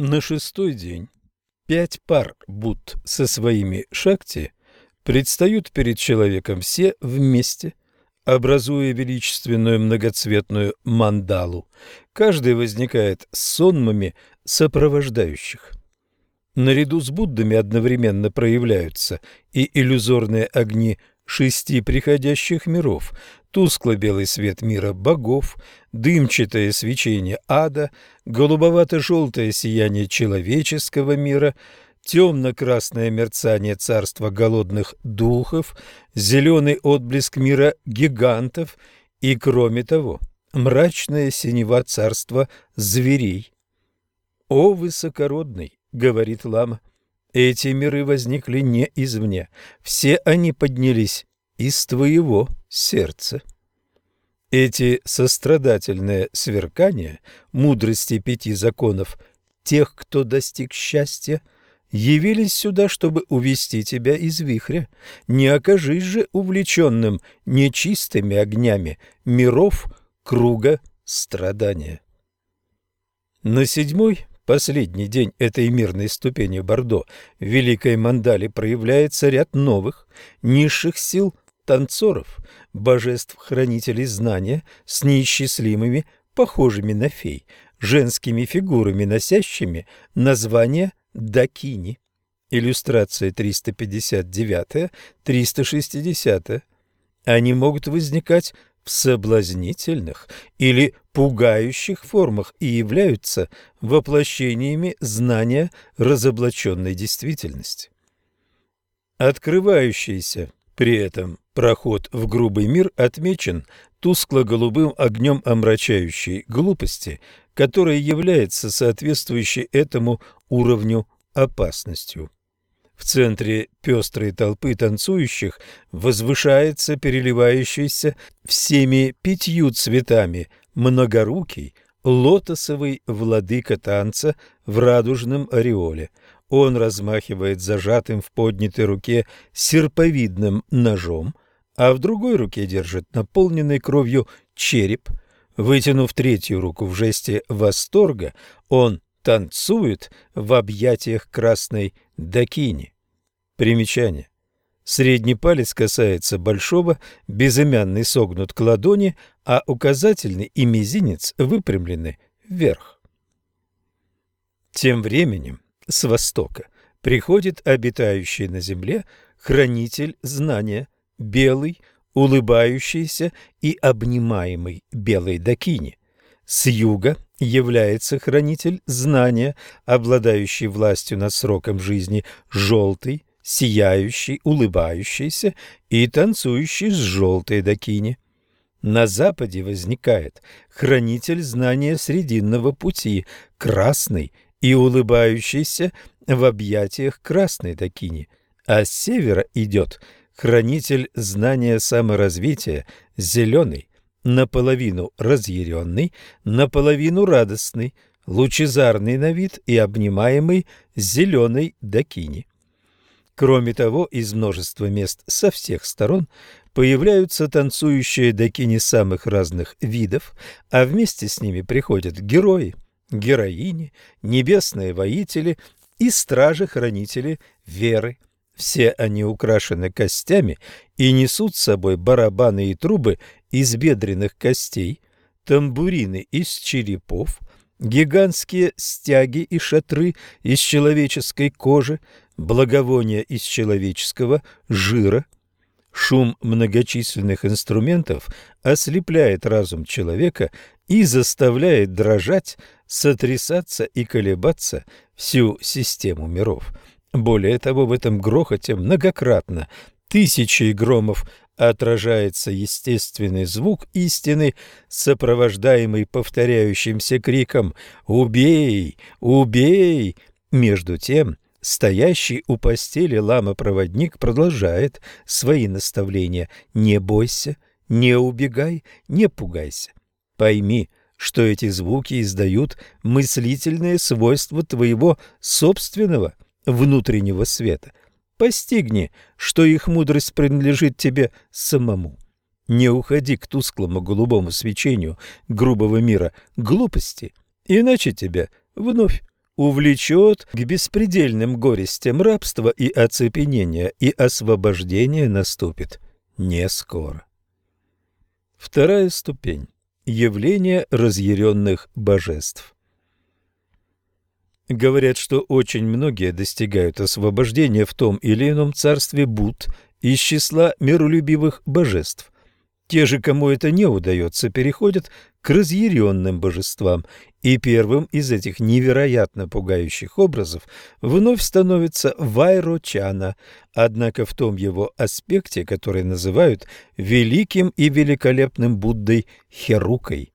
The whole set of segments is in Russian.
На шестой день 5 пар Будд со своими шакти предстают перед человеком все вместе, образуя величественную многоцветную мандалу. Каждый возникает с сонмами сопровождающих. Наряду с Буддами одновременно проявляются и иллюзорные огни 6 приходящих миров, тускло-белый свет мира богов, дымчатое свечение ада, голубовато-желтое сияние человеческого мира, темно-красное мерцание царства голодных духов, зеленый отблеск мира гигантов и, кроме того, мрачное синева царства зверей. «О, высокородный!» — говорит лама. «Эти миры возникли не извне, все они поднялись из твоего сердца». Эти сострадательные сверкания мудрости 5 законов тех, кто достиг счастья, явились сюда, чтобы увести тебя из вихря. Не окажись же увлеченным нечистыми огнями миров круга страдания. На 7-й, последний день этой мирной ступени Бордо в Великой Мандале проявляется ряд новых, низших сил танцоров, божеств-хранителей знания с неисчислимыми, похожими на фей, женскими фигурами, носящими название дакини. Иллюстрация 359-360. Они могут возникать в соблазнительных или пугающих формах и являются воплощениями знания разоблаченной действительности. Открывающийся при этом проход в грубый мир отмечен тускло-голубым огнем омрачающей глупости, которая является соответствующей этому уровню опасностью. В центре пестрой толпы танцующих возвышается переливающийся всеми 5 цветами многорукий лотосовый владыка танца в радужном ореоле. Он размахивает зажатым в поднятой руке серповидным ножом, а в другой руке держит наполненный кровью череп. Вытянув 3-ю руку в жесте восторга, он танцует в объятиях красной дакини. Примечание. Средний палец касается большого, безымянный согнут к ладони, а указательный и мизинец выпрямлены вверх. Тем временем с востока приходит обитающий на земле хранитель знания, белый, улыбающийся и обнимаемый белой дакини. С юга является хранитель знания, обладающий властью над сроком жизни, желтый, сияющий, улыбающийся и танцующий с желтой дакини. На западе возникает хранитель знания срединного пути, красный и улыбающийся в объятиях красной дакини, а с севера идет хранитель знания саморазвития, зеленый, наполовину разъяренный, наполовину радостный, лучезарный на вид и обнимаемый зеленой дакини. Кроме того, из множества мест со всех сторон появляются танцующие дакини самых разных видов, а вместе с ними приходят герои, героини, небесные воители и стражи-хранители веры. Все они украшены костями и несут с собой барабаны и трубы из бедренных костей, тамбурины из черепов, гигантские стяги и шатры из человеческой кожи, благовония из человеческого жира. Шум многочисленных инструментов ослепляет разум человека и заставляет дрожать, сотрясаться и колебаться всю систему миров. Более того, в этом грохоте многократно, тысячей громов, отражается естественный звук истины, сопровождаемый повторяющимся криком «Убей! Убей!». Между тем, стоящий у постели лама-проводник продолжает свои наставления: «Не бойся, не убегай, не пугайся. Пойми, что эти звуки издают мыслительные свойства твоего собственного внутреннего света. Постигни, что их мудрость принадлежит тебе самому. Не уходи к тусклому голубому свечению грубого мира глупости, иначе тебя вновь увлечет к беспредельным горестям рабства и оцепенения, и освобождение наступит не скоро. Вторая ступень. Явление разъяренных божеств. Говорят, что очень многие достигают освобождения в том или ином царстве Будд из числа миролюбивых божеств. Те же, кому это не удается, переходят к разъяренным божествам, и первым из этих невероятно пугающих образов вновь становится Вайрочана, однако в том его аспекте, который называют великим и великолепным Буддой Херукой.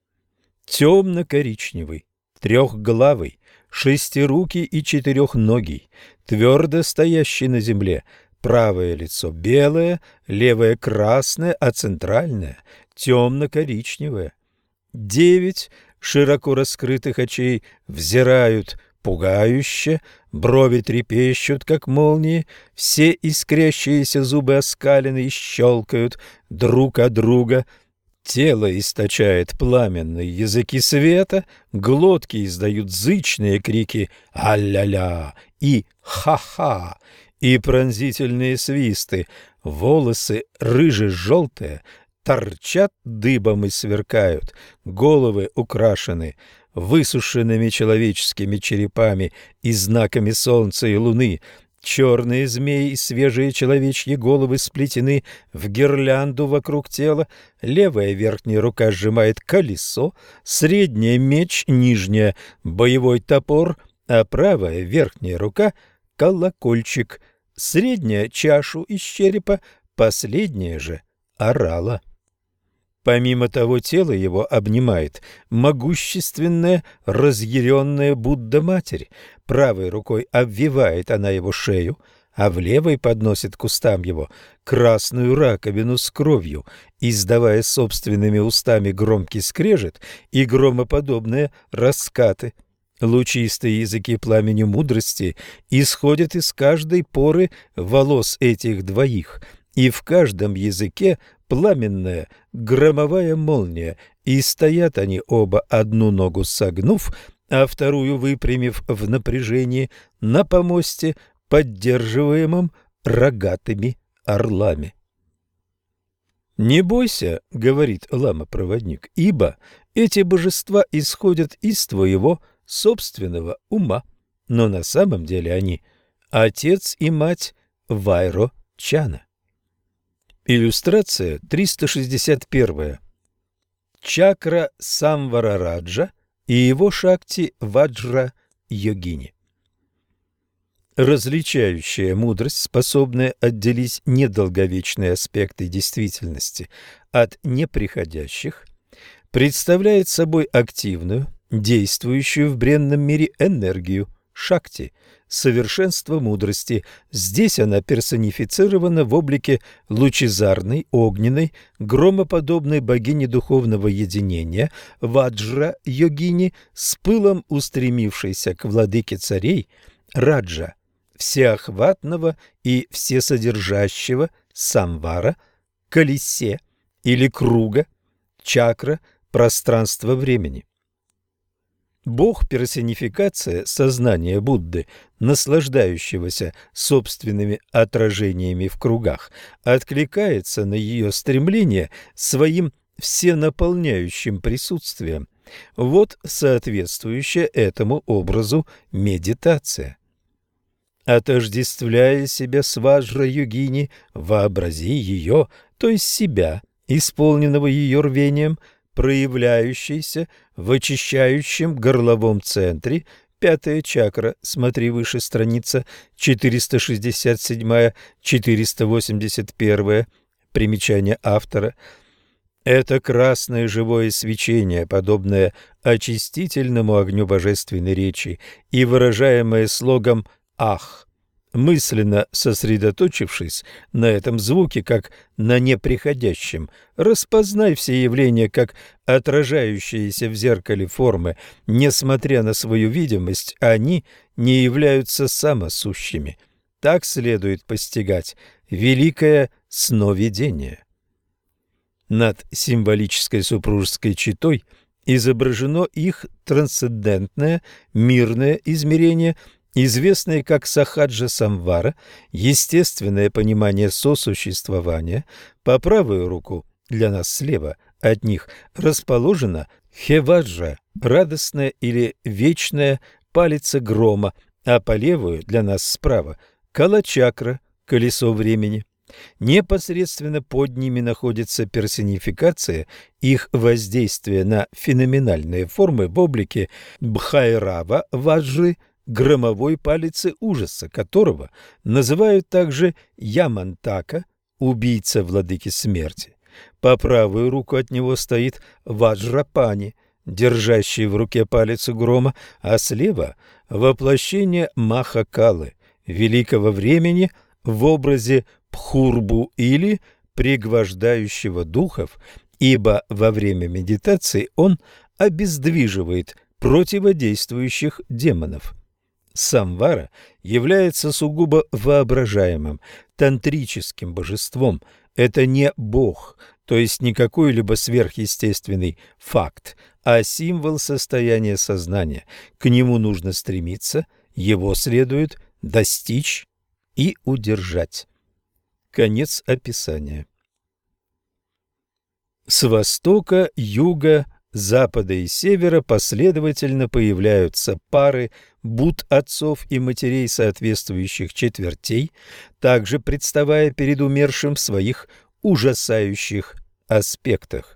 Темно-коричневый, трехглавый, шестирукий и четырехногий, твердо стоящий на земле, правое лицо белое, левое красное, а центральное темно-коричневое. 9 широко раскрытых очей взирают пугающе, брови трепещут, как молнии, все искрящиеся зубы оскалены и щелкают друг от друга. Тело источает пламенные языки света, глотки издают зычные крики «а-ля-ля» и «ха-ха», и пронзительные свисты. Волосы рыже-желтые торчат дыбом и сверкают, головы украшены высушенными человеческими черепами и знаками солнца и луны. Черные змеи и свежие человечьи головы сплетены в гирлянду вокруг тела, левая верхняя рука сжимает колесо, средняя — меч, нижняя — боевой топор, а правая верхняя рука — колокольчик, средняя — чашу из черепа, последняя же — орала. Помимо того, тело его обнимает могущественная, разъяренная Будда-матерь. Правой рукой обвивает она его шею, а в левой подносит к устам его красную раковину с кровью, издавая собственными устами громкий скрежет и громоподобные раскаты. Лучистые языки пламени мудрости исходят из каждой поры волос этих двоих, и в каждом языке пламенная громовая молния, и стоят они оба, одну ногу согнув, а вторую выпрямив в напряжении на помосте, поддерживаемом рогатыми орлами. «Не бойся, — говорит лама-проводник, — ибо эти божества исходят из твоего собственного ума, но на самом деле они — отец и мать Вайрочана». Иллюстрация 361. Чакра Самварараджа и его шакти Ваджра-йогини. Различающая мудрость, способная отделить недолговечные аспекты действительности от неприходящих, представляет собой активную, действующую в бренном мире энергию шакти, совершенство мудрости. Здесь она персонифицирована в облике лучезарной, огненной, громоподобной богини духовного единения Ваджра-йогини, с пылом устремившейся к владыке царей Раджа, всеохватного и всесодержащего самвара, колесе или круга, чакра, пространства времени. Бог-персонификация сознания Будды, наслаждающегося собственными отражениями в кругах, откликается на ее стремление своим всенаполняющим присутствием. Вот соответствующая этому образу медитация. Отождествляя себя с Ваджра-йогини, вообрази ее, то есть себя, исполненного ее рвением, проявляющийся в очищающем горловом центре, пятая чакра, смотри выше, страница 467-481, примечание автора. Это красное живое свечение, подобное очистительному огню божественной речи и выражаемое слогом «Ах!». Мысленно сосредоточившись на этом звуке, как на неприходящем, распознай все явления как отражающиеся в зеркале формы. Несмотря на свою видимость, они не являются самосущими. Так следует постигать великое сновидение. Над символической супружеской четой изображено их трансцендентное, мирное измерение, известное как Сахаджа-самвара, естественное понимание сосуществования. По правую руку, для нас слева от них, расположена Хеваджа, радостная или вечная палица грома, а по левую, для нас справа, Кала-чакра, колесо времени. Непосредственно под ними находится персонификация их воздействия на феноменальные формы в облике Бхайрава Ваджры, громовой палицы ужаса, которого называют также Ямантака, убийца владыки смерти. По правую руку от него стоит Ваджрапани, держащий в руке палицу грома, а слева – воплощение Махакалы, великого времени, в образе Пхурбу или пригвождающего духов, ибо во время медитации он обездвиживает противодействующих демонов. Самвара является сугубо воображаемым, тантрическим божеством. Это не бог, то есть не какой-либо сверхъестественный факт, а символ состояния сознания. К нему нужно стремиться, его следует достичь и удержать. Конец описания. С востока, юга, запада и севера последовательно появляются пары Будд-отцов и матерей соответствующих четвертей, также представая перед умершим в своих ужасающих аспектах.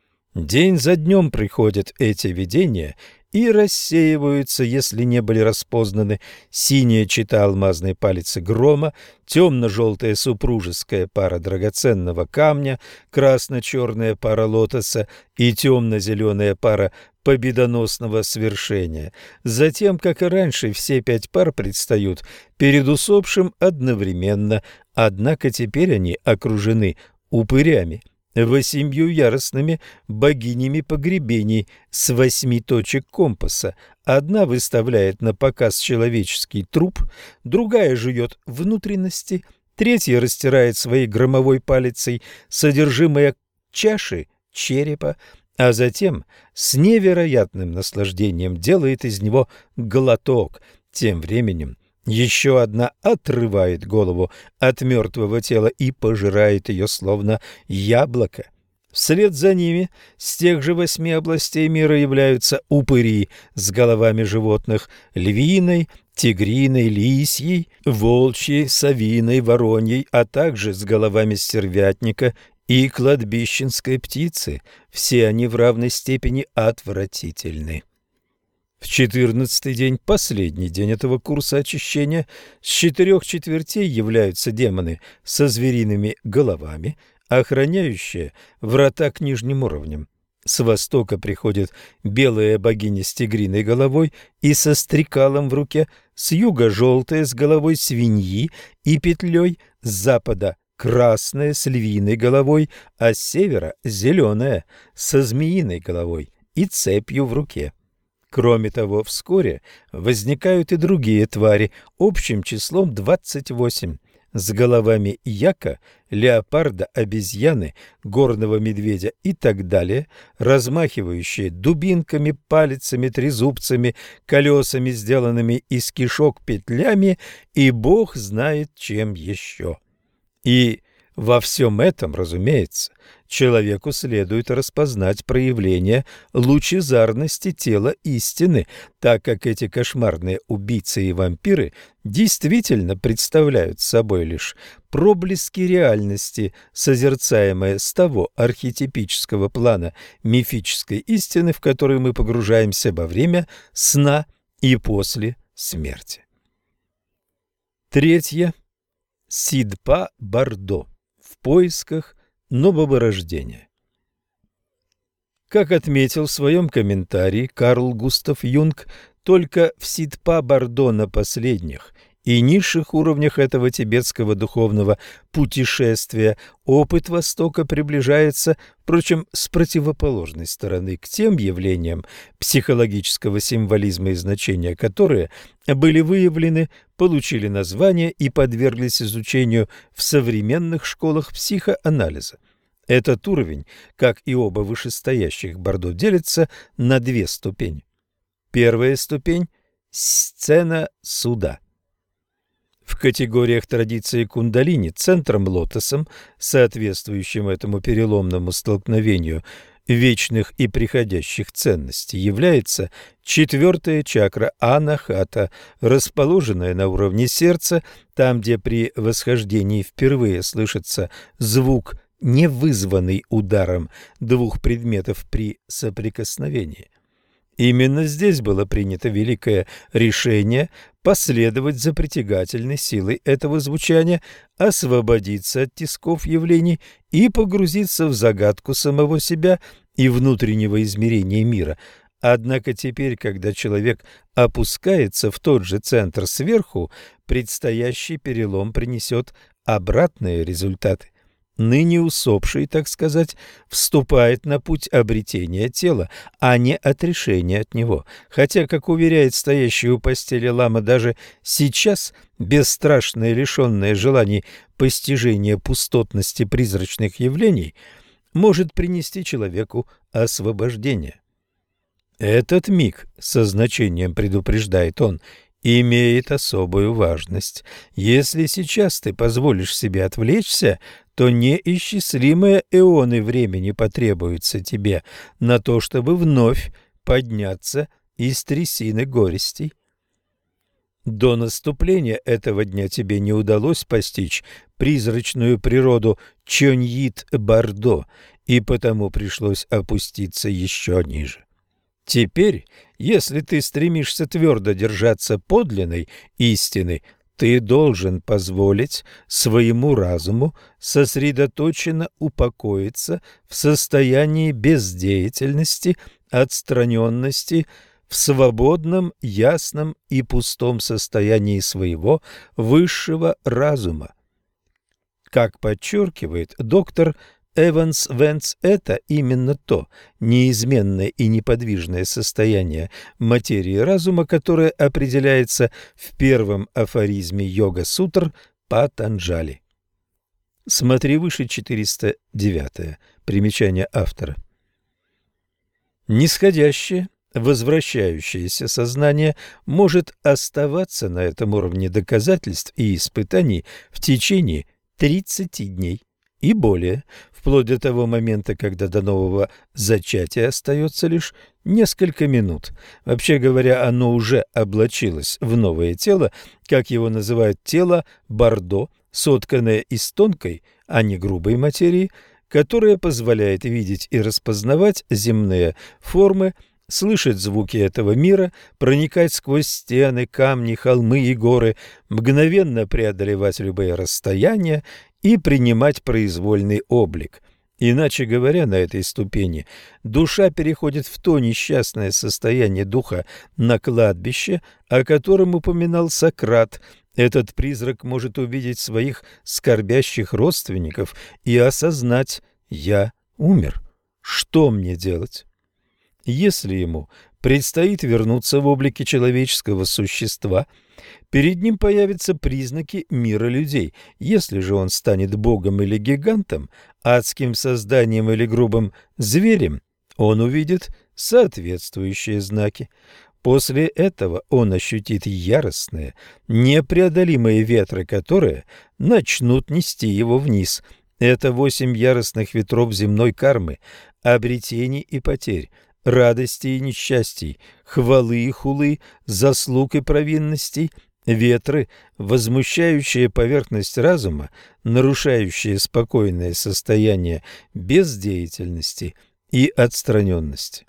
День за днем приходят эти видения и рассеиваются, если не были распознаны, синяя чета алмазной палицы грома, темно-желтая супружеская пара драгоценного камня, красно-черная пара лотоса и темно-зеленая пара победоносного свершения. Затем, как и раньше, все 5 пар предстают перед усопшим одновременно, однако теперь они окружены упырями, 8 яростными богинями погребений с 8 точек компаса. Одна выставляет на показ человеческий труп, другая жует внутренности, третья растирает своей громовой палицей содержимое чаши черепа, а затем с невероятным наслаждением делает из него глоток. Тем временем еще одна отрывает голову от мертвого тела и пожирает ее, словно яблоко. Вслед за ними с тех же 8 областей мира являются упыри с головами животных: львиной, тигриной, лисьей, волчьей, совиной, вороньей, а также с головами стервятника и кладбищенской птицы. Все они в равной степени отвратительны. В 14-й день, последний день этого курса очищения, с 4 четвертей являются демоны со звериными головами, охраняющие врата к нижним уровням. С востока приходит белая богиня с тигриной головой и со стрекалом в руке, с юга желтая с головой свиньи и петлей, с запада красная с львиной головой, а с севера зеленая со змеиной головой и цепью в руке. Кроме того, вскоре возникают и другие твари, общим числом 28, с головами яка, леопарда, обезьяны, горного медведя и так далее, размахивающие дубинками, палицами, трезубцами, колесами, сделанными из кишок, петлями, и бог знает чем еще. И во всем этом, разумеется, человеку следует распознать проявление лучезарности тела истины, так как эти кошмарные убийцы и вампиры действительно представляют собой лишь проблески реальности, созерцаемые с того архетипического плана мифической истины, в который мы погружаемся во время сна и после смерти. Третье. Сиддпа-бардо. В поисках нового рождения. Как отметил в своем комментарии Карл Густав Юнг, только в Сиддпа-бардо на последних и низших уровнях этого тибетского духовного путешествия опыт Востока приближается, впрочем, с противоположной стороны к тем явлениям психологического символизма и значения, которые были выявлены, получили название и подверглись изучению в современных школах психоанализа. Этот уровень, как и оба вышестоящих Бардо, делится на две ступени. Первая ступень – сцена суда. В категориях традиции кундалини центром-лотосом, соответствующим этому переломному столкновению вечных и приходящих ценностей, является четвертая чакра анахата, расположенная на уровне сердца, там, где при восхождении впервые слышится звук, не вызванный ударом двух предметов при соприкосновении. Именно здесь было принято великое решение последовать за притягательной силой этого звучания, освободиться от тисков явлений и погрузиться в загадку самого себя и внутреннего измерения мира. Однако теперь, когда человек опускается в тот же центр сверху, предстоящий перелом принесет обратные результаты. Ныне усопший, так сказать, вступает на путь обретения тела, а не отрешения от него. Хотя, как уверяет стоящий у постели лама, даже сейчас бесстрашное, лишенное желаний постижения пустотности призрачных явлений может принести человеку освобождение. Этот миг, со значением предупреждает он, имеет особую важность. Если сейчас ты позволишь себе отвлечься, то неисчислимые эоны времени потребуются тебе на то, чтобы вновь подняться из трясины горестей. До наступления этого дня тебе не удалось постичь призрачную природу Чоньит-Бардо, и потому пришлось опуститься еще ниже. Теперь, если ты стремишься твердо держаться подлинной истины, ты должен позволить своему разуму сосредоточенно упокоиться в состоянии бездеятельности, отстраненности, в свободном, ясном и пустом состоянии своего высшего разума. Как подчеркивает доктор Эванс Венц, это именно то неизменное и неподвижное состояние материи разума, которое определяется в первом афоризме Йога-сутр Патанджали. Смотри выше 409. Примечание автора. Нисходящее, возвращающееся сознание может оставаться на этом уровне доказательств и испытаний в течение 30 дней и более, вплоть до того момента, когда до нового зачатия остается лишь несколько минут. Вообще говоря, оно уже облачилось в новое тело, как его называют тело Бардо, сотканное из тонкой, а не грубой материи, которая позволяет видеть и распознавать земные формы, слышать звуки этого мира, проникать сквозь стены, камни, холмы и горы, мгновенно преодолевать любые расстояния и принимать произвольный облик. Иначе говоря, на этой ступени душа переходит в то несчастное состояние духа на кладбище, о котором упоминал Сократ. Этот призрак может увидеть своих скорбящих родственников и осознать: «Я умер. Что мне делать?» Если ему предстоит вернуться в облике человеческого существа, перед ним появятся признаки мира людей. Если же он станет богом или гигантом, адским созданием или грубым зверем, он увидит соответствующие знаки. После этого он ощутит яростные, непреодолимые ветры, которые начнут нести его вниз. Это 8 яростных ветров земной кармы, обретений и потерь, радостей и несчастий, хвалы и хулы, заслуг и провинностей, ветры, возмущающие поверхность разума, нарушающие спокойное состояние бездеятельности и отстраненности.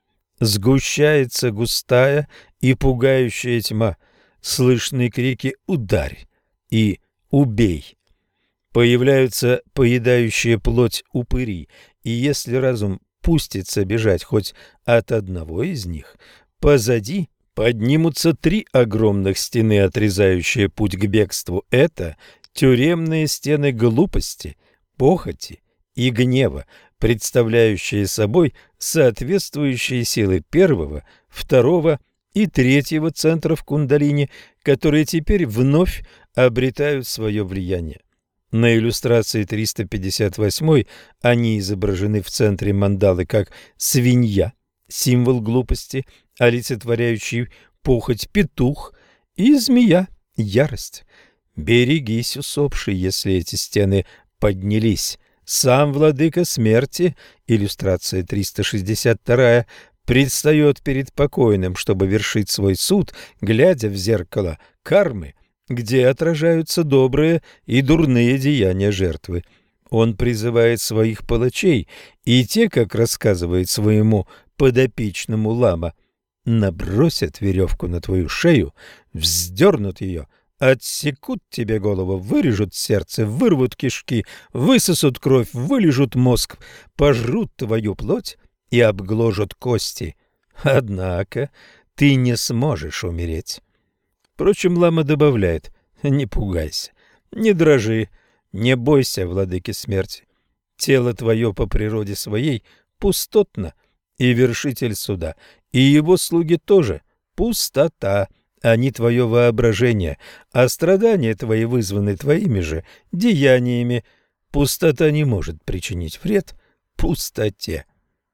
Сгущается густая и пугающая тьма, слышны крики «Ударь!» и «Убей!». Появляются поедающие плоть упыри, и если разум пустится бежать хоть от одного из них, позади поднимутся 3 огромных стены, отрезающие путь к бегству. Это тюремные стены глупости, похоти и гнева, представляющие собой соответствующие силы первого, второго и третьего центров кундалини, которые теперь вновь обретают свое влияние. На иллюстрации 358 они изображены в центре мандалы как свинья, символ глупости, олицетворяющий похоть, петух, и змея, ярость. Берегись, усопший, если эти стены поднялись. Сам владыка смерти, иллюстрация 362, предстает перед покойным, чтобы вершить свой суд, глядя в зеркало кармы, где отражаются добрые и дурные деяния жертвы. Он призывает своих палачей, и те, как рассказывает своему подопечному лама, набросят веревку на твою шею, вздернут ее, отсекут тебе голову, вырежут сердце, вырвут кишки, высосут кровь, вылижут мозг, пожрут твою плоть и обгложат кости. Однако ты не сможешь умереть. Впрочем, лама добавляет: не пугайся, не дрожи, не бойся владыки смерти. Тело твое по природе своей пустотно, и вершитель суда, и его слуги тоже пустота, а не твое воображение, а страдания твои вызваны твоими же деяниями. Пустота не может причинить вред пустоте.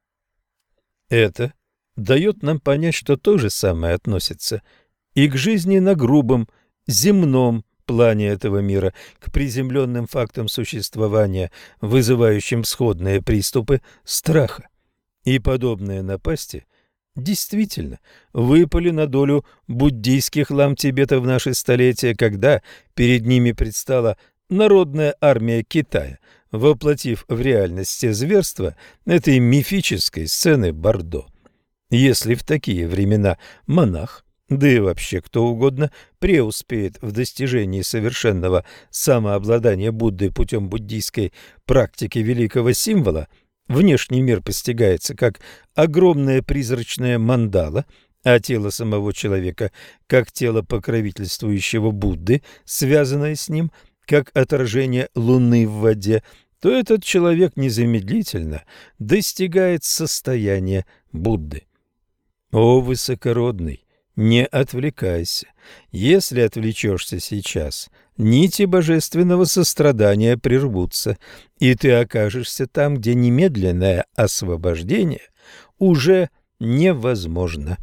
Это дает нам понять, что то же самое относится и к жизни на грубом, земном плане этого мира, к приземленным фактам существования, вызывающим сходные приступы страха. И подобные напасти действительно выпали на долю буддийских лам Тибета в наше столетие, когда перед ними предстала народная армия Китая, воплотив в реальность те зверства этой мифической сцены Бордо. Если в такие времена монах, да и вообще кто угодно, преуспеет в достижении совершенного самообладания Будды путем буддийской практики великого символа, внешний мир постигается как огромная призрачная мандала, а тело самого человека как тело покровительствующего Будды, связанное с ним как отражение луны в воде, то этот человек незамедлительно достигает состояния Будды. О, высокородный! Не отвлекайся. Если отвлечешься сейчас, нити божественного сострадания прервутся, и ты окажешься там, где немедленное освобождение уже невозможно.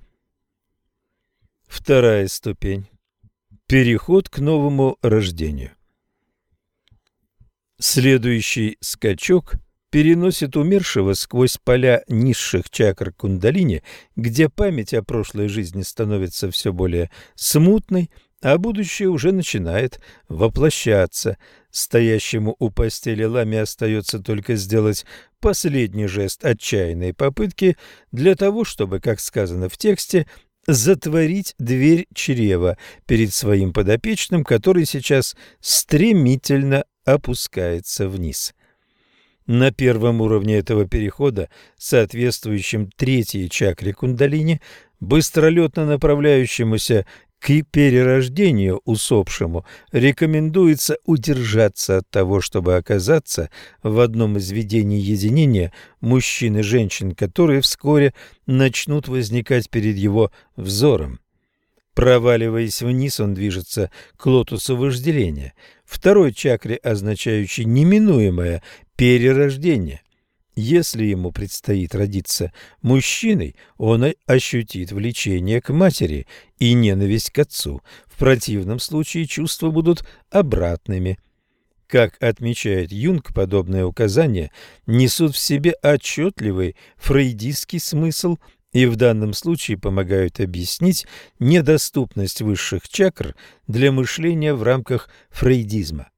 Вторая ступень. Переход к новому рождению. Следующий скачок переносит умершего сквозь поля низших чакр кундалини, где память о прошлой жизни становится все более смутной, а будущее уже начинает воплощаться. Стоящему у постели ламе остается только сделать последний жест отчаянной попытки для того, чтобы, как сказано в тексте, затворить дверь чрева перед своим подопечным, который сейчас стремительно опускается вниз. На первом уровне этого перехода, соответствующем третьей чакре кундалини, быстролетно направляющемуся к перерождению усопшему, рекомендуется удержаться от того, чтобы оказаться в одном из видений единения мужчин и женщин, которые вскоре начнут возникать перед его взором. Проваливаясь вниз, он движется к лотосу вожделения, второй чакре, означающей неминуемое перерождение. Если ему предстоит родиться мужчиной, он ощутит влечение к матери и ненависть к отцу. В противном случае чувства будут обратными. Как отмечает Юнг, подобные указания несут в себе отчетливый фрейдистский смысл и в данном случае помогают объяснить недоступность высших чакр для мышления в рамках фрейдизма.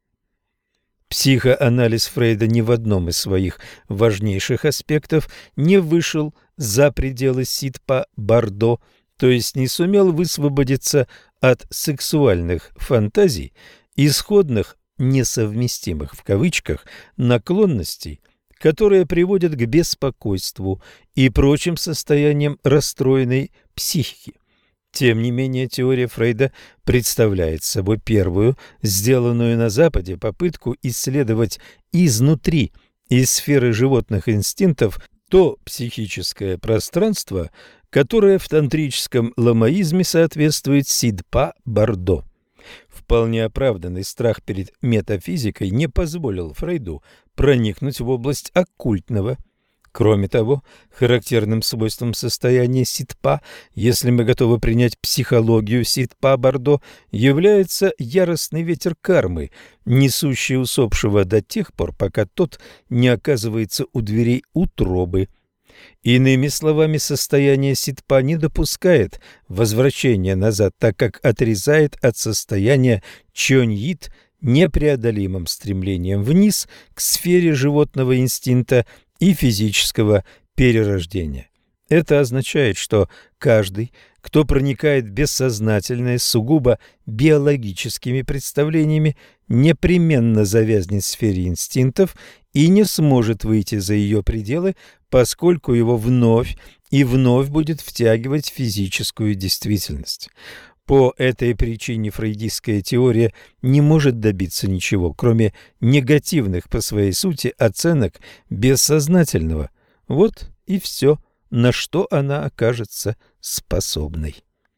Психоанализ Фрейда ни в одном из своих важнейших аспектов не вышел за пределы Сидпа-Бордо, то есть не сумел высвободиться от сексуальных фантазий, исходных «несовместимых» в кавычках наклонностей, которые приводят к беспокойству и прочим состояниям расстроенной психики. Тем не менее, теория Фрейда представляет собой первую, сделанную на Западе, попытку исследовать изнутри, из сферы животных инстинктов, то психическое пространство, которое в тантрическом ламаизме соответствует Сидпа-Бордо. В Вполне оправданный страх перед метафизикой не позволил Фрейду проникнуть в область оккультного. Кроме того, характерным свойством состояния Ситпа, если мы готовы принять психологию Ситпа-Бардо, является яростный ветер кармы, несущий усопшего до тех пор, пока тот не оказывается у дверей утробы. Иными словами, состояние Ситпа не допускает возвращения назад, так как отрезает от состояния Чоньит непреодолимым стремлением вниз к сфере животного инстинкта и физического перерождения. Это означает, что каждый, кто проникает в бессознательное сугубо биологическими представлениями, непременно завязнет в сфере инстинктов и не сможет выйти за ее пределы, поскольку его вновь и вновь будет втягивать в физическую действительность. По этой причине фрейдистская теория не может добиться ничего, кроме негативных по своей сути оценок бессознательного. Вот и все, на что она окажется способной.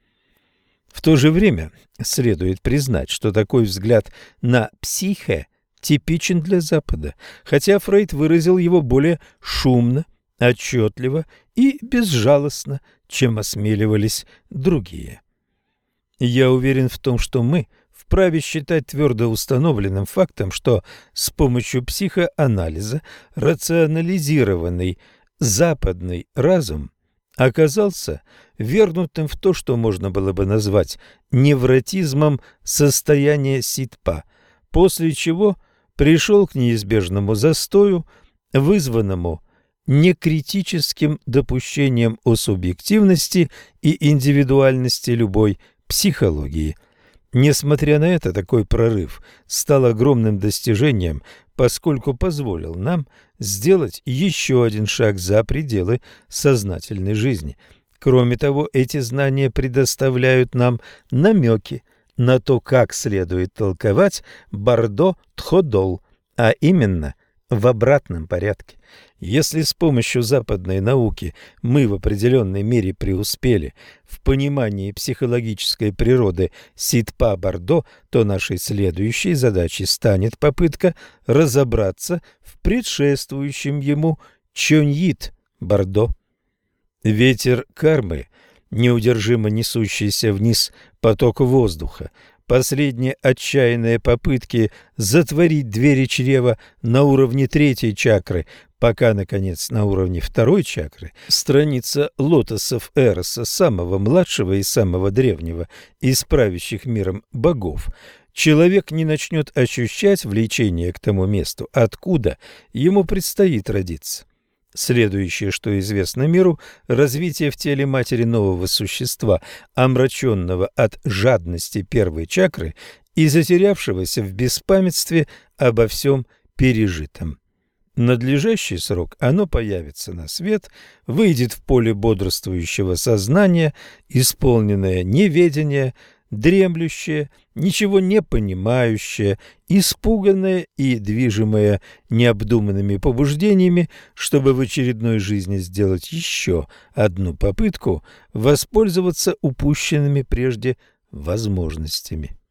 В то же время следует признать, что такой взгляд на психе типичен для Запада, хотя Фрейд выразил его более шумно, отчетливо и безжалостно, чем осмеливались другие. Я уверен в том, что мы вправе считать твердо установленным фактом, что с помощью психоанализа рационализированный западный разум оказался вергнутым в то, что можно было бы назвать невротизмом состояния Ситпа, после чего пришел к неизбежному застою, вызванному некритическим допущением о субъективности и индивидуальности любой психологии. Несмотря на это, такой прорыв стал огромным достижением, поскольку позволил нам сделать еще один шаг за пределы сознательной жизни. Кроме того, эти знания предоставляют нам намеки на то, как следует толковать Бардо-Тходол, а именно в обратном порядке. Если с помощью западной науки мы в определенной мере преуспели в понимании психологической природы Ситпа-Бардо, то нашей следующей задачей станет попытка разобраться в предшествующем ему Чоньит-Бардо. Ветер кармы, неудержимо несущийся вниз поток воздуха, последние отчаянные попытки затворить двери чрева на уровне третьей чакры, пока, наконец, на уровне второй чакры страница лотосов Эроса, самого младшего и самого древнего из правящих миром богов, человек не начнет ощущать влечение к тому месту, откуда ему предстоит родиться. Следующее, что известно миру, развитие в теле матери нового существа, омраченного от жадности первой чакры и затерявшегося в беспамятстве обо всем пережитом. Надлежащий срок оно появится на свет, выйдет в поле бодрствующего сознания, исполненное неведения, дремлющее, ничего не понимающее, испуганное и движимое необдуманными побуждениями, чтобы в очередной жизни сделать еще одну попытку воспользоваться упущенными прежде возможностями.